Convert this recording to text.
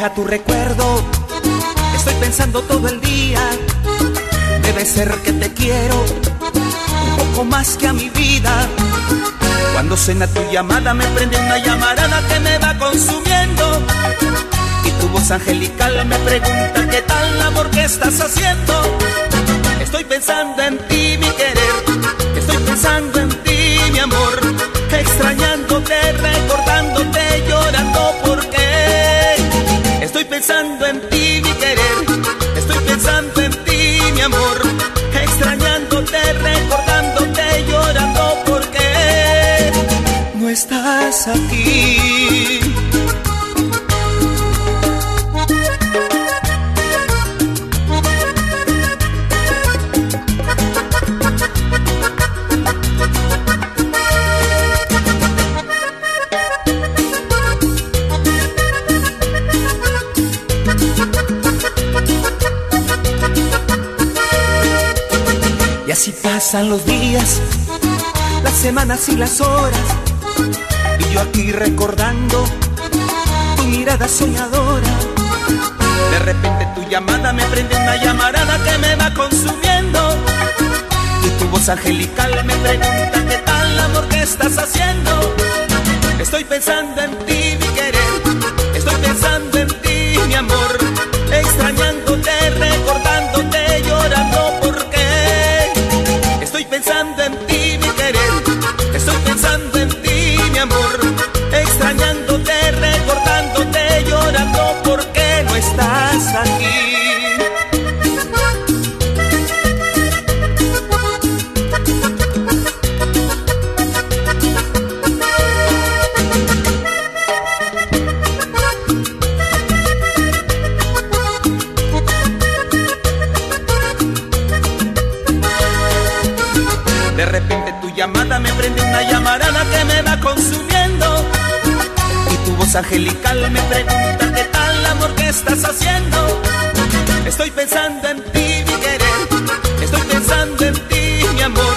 queda tu recuerdo. Estoy pensando todo el día. Debe ser que te quiero un poco más que a mi vida. Cuando suena tu llamada me prende una llamarada que me va consumiendo. Y tu voz angelical me pregunta qué tal amor que estás haciendo. Estoy pensando en ti, mi querer. Estoy pensando en ti, mi amor. Extrañándote, recordándote, llorando porque estoy pensando en ti, mi querer. Estoy pensando en ti, mi amor. Extrañándote, recordándote, llorando porque no estás aquí. Y así pasan los días, las semanas y las horas, y yo aquí recordando tu mirada soñadora. De repente tu llamada me prende una llamarada que me va consumiendo. Y tu voz angelical me pregunta qué tal amor que estás haciendo. Estoy pensando en ti, mi querer. Estoy pensando en ti, mi amor. Extrañándote, recordándote, llorando porque estoy pensando en ti, mi querer. Estoy pensando en ti, mi amor. Extrañándote, recordándote, llorando porque no estás aquí. De repente tu llamada me prende una llamarada que me va consumiendo. Y tu voz angelical me pregunta qué tal amor que estás haciendo. Estoy pensando en ti, mi querer. Estoy pensando en ti, mi amor.